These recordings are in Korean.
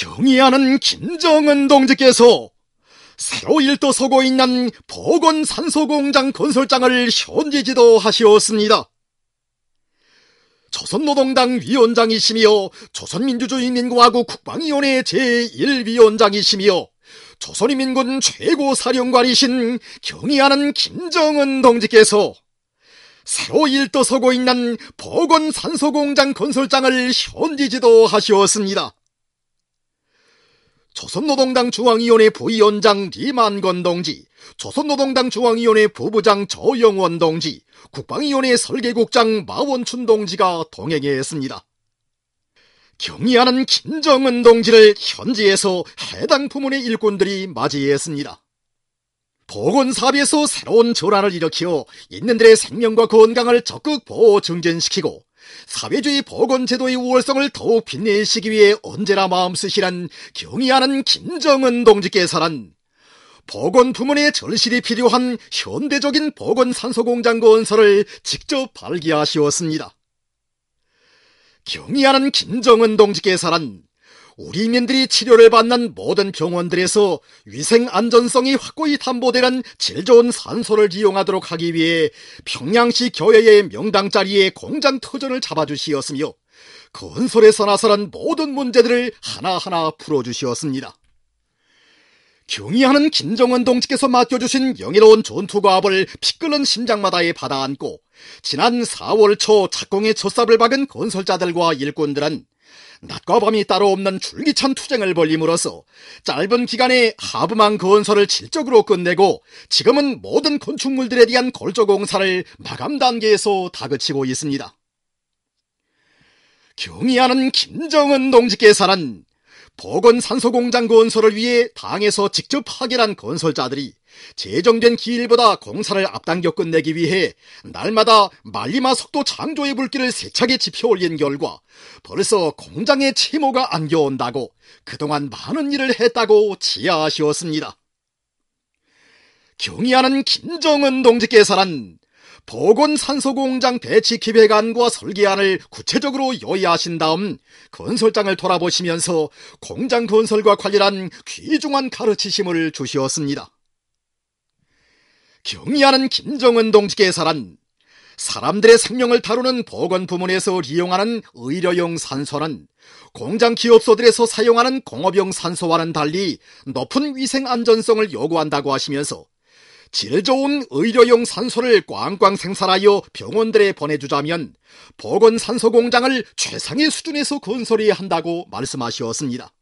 경의하는 김정은 동지께서 새로 일도서고 있는 보건산소공장 건설장을 현지 지도하시었습니다. 조선노동당 위원장이시며 조선민주주의인민공화국 국방위원회 제1위원장이시며 조선인민군 최고사령관이신 경의하는 김정은 동지께서 새로 일도서고 있는 보건산소공장 건설장을 현지 지도하시었습니다. 조선노동당 중앙위원회 부위원장 리만건 동지, 조선노동당 중앙위원회 부부장 저영원 동지, 국방위원회 설계국장 마원춘 동지가 동행했습니다. 경의하는 김정은 동지를 현지에서 해당 부문의 일꾼들이 맞이했습니다. 보건사업에서 새로운 전환을 일으켜 인민들의 생명과 건강을 적극 보호 증진시키고 사회주의 보건제도의 우월성을 더욱 빛내시기 위해 언제나 마음쓰시는 경의하는 김정은 동지께서는 보건부문의 절실히 필요한 현대적인 보건산소공장 건설을 직접 발기하시었습니다. 경의하는 김정은 동지께서는 우리 인민들이 치료를 받는 모든 병원들에서 위생 안전성이 확고히 담보되는 질 좋은 산소를 이용하도록 하기 위해 평양시 교회의 명당 자리에 공장 터전을 잡아주시었으며 건설에서 나서는 모든 문제들을 하나하나 풀어주시었습니다. 경의하는 김정은 동지께서 맡겨주신 영예로운 전투과업을 피 끓는 심장마다에 받아안고 지난 4월 초 착공의 첫삽을 박은 건설자들과 일꾼들은 낮과 밤이 따로 없는 줄기찬 투쟁을 벌임으로써 짧은 기간에 하부망 건설을 질적으로 끝내고 지금은 모든 건축물들에 대한 골조 공사를 마감 단계에서 다그치고 있습니다. 경의하는 김정은 동지께서는 보건산소공장 건설을 위해 당에서 직접 파견한 건설자들이 제정된 기일보다 공사를 앞당겨 끝내기 위해 날마다 말리마 속도 창조의 불길을 세차게 지펴올린 결과 벌써 공장에 채모가 안겨온다고 그동안 많은 일을 했다고 지하하시었습니다. 경의하는 김정은 동지께서는 보건산소공장 배치 기획안과 설계안을 구체적으로 요의하신 다음 건설장을 돌아보시면서 공장 건설과 관련한 귀중한 가르치심을 주시었습니다. 경의하는 김정은 동지께서는 사람들의 생명을 다루는 보건부문에서 이용하는 의료용 산소는 공장 기업소들에서 사용하는 공업용 산소와는 달리 높은 위생 안전성을 요구한다고 하시면서 질 좋은 의료용 산소를 꽝꽝 생산하여 병원들에 보내주자면 보건산소공장을 최상의 수준에서 건설해야 한다고 말씀하셨습니다.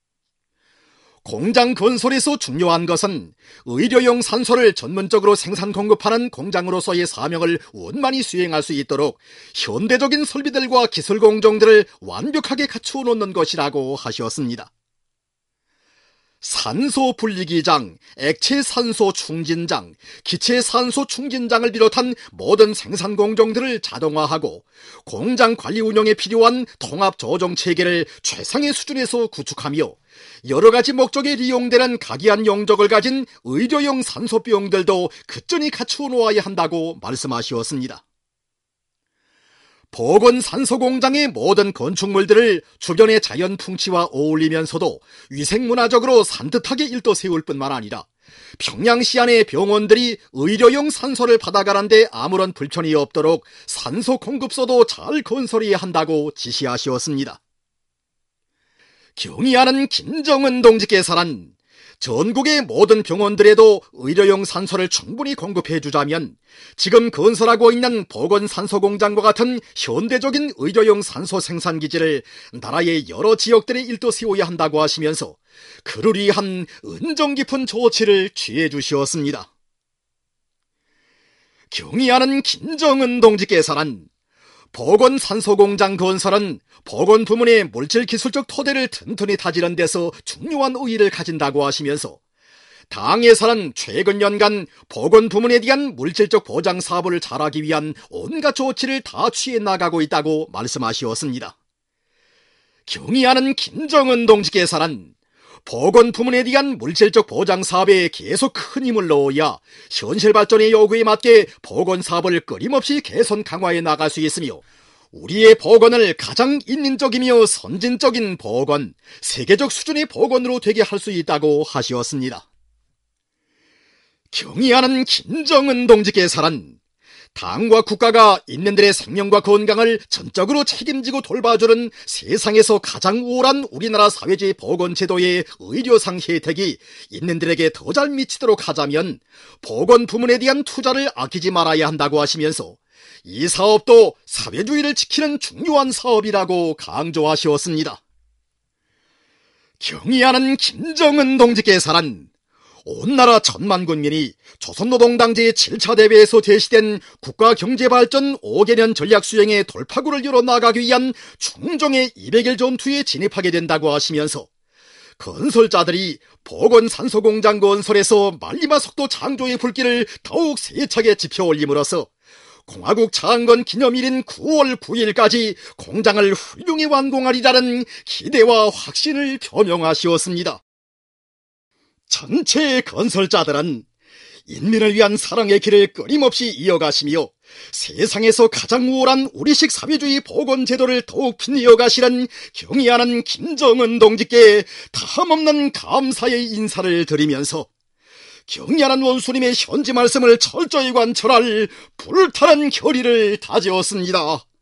공장 건설에서 중요한 것은 의료용 산소를 전문적으로 생산 공급하는 공장으로서의 사명을 원만히 수행할 수 있도록 현대적인 설비들과 기술 공정들을 완벽하게 갖추어 놓는 것이라고 하셨습니다. 산소 분리기장, 액체산소 충진장, 기체산소 충진장을 비롯한 모든 생산 공정들을 자동화하고 공장 관리 운영에 필요한 통합 조정 체계를 최상의 수준에서 구축하며 여러 가지 목적에 이용되는 각이한 용적을 가진 의료용 산소병들도 그전히 갖추어 놓아야 한다고 말씀하셨습니다. 보건산소공장의 모든 건축물들을 주변의 자연 풍치와 어울리면서도 위생문화적으로 산뜻하게 일도 세울 뿐만 아니라 평양시 안의 병원들이 의료용 산소를 받아가는데 아무런 불편이 없도록 산소 공급소도 잘 건설해야 한다고 지시하셨습니다. 경의하는 김정은 동지께서는 전국의 모든 병원들에도 의료용 산소를 충분히 공급해주자면 지금 건설하고 있는 보건산소공장과 같은 현대적인 의료용 산소 생산기지를 나라의 여러 지역들에 일도 세워야 한다고 하시면서 그를 위한 은정 깊은 조치를 취해 주시었습니다. 경의하는 김정은 동지께서는 보건산소공장 건설은 보건부문의 물질기술적 토대를 튼튼히 다지는 데서 중요한 의의를 가진다고 하시면서 당에서는 최근 연간 보건부문에 대한 물질적 보장 사업을 잘하기 위한 온갖 조치를 다 취해 나가고 있다고 말씀하시었습니다. 경의하는 김정은 동지께서는 보건부문에 대한 물질적 보장 사업에 계속 큰 힘을 넣어야 현실 발전의 요구에 맞게 보건사업을 끊임없이 개선 강화해 나갈 수 있으며 우리의 법원을 가장 인민적이며 선진적인 법원, 세계적 수준의 법원으로 되게 할 수 있다고 하시었습니다. 경의하는 김정은 동지께서는 당과 국가가 인민들의 생명과 건강을 전적으로 책임지고 돌봐주는 세상에서 가장 우월한 우리나라 사회주의 보건 제도의 의료상 혜택이 인민들에게 더 잘 미치도록 하자면 보건 부문에 대한 투자를 아끼지 말아야 한다고 하시면서 이 사업도 사회주의를 지키는 중요한 사업이라고 강조하셨습니다. 경의하는 김정은 동지께서는 온 나라 천만 국민이 조선노동당제 7차 대회에서 제시된 국가경제발전 5개년 전략 수행의 돌파구를 열어나가기 위한 충정의 200일 전투에 진입하게 된다고 하시면서 건설자들이 보건산소공장 건설에서 말리마 속도 창조의 불길을 더욱 세차게 지펴올림으로써 공화국 창건 기념일인 9월 9일까지 공장을 훌륭히 완공하리라는 기대와 확신을 표명하시었습니다. 전체 건설자들은 인민을 위한 사랑의 길을 끊임없이 이어가시며 세상에서 가장 우월한 우리식 사회주의 보건제도를 더욱 빛내어가시는 경의하는 김정은 동지께 다함없는 감사의 인사를 드리면서 경의하는 원수님의 현지 말씀을 철저히 관철할 불타는 결의를 다지었습니다.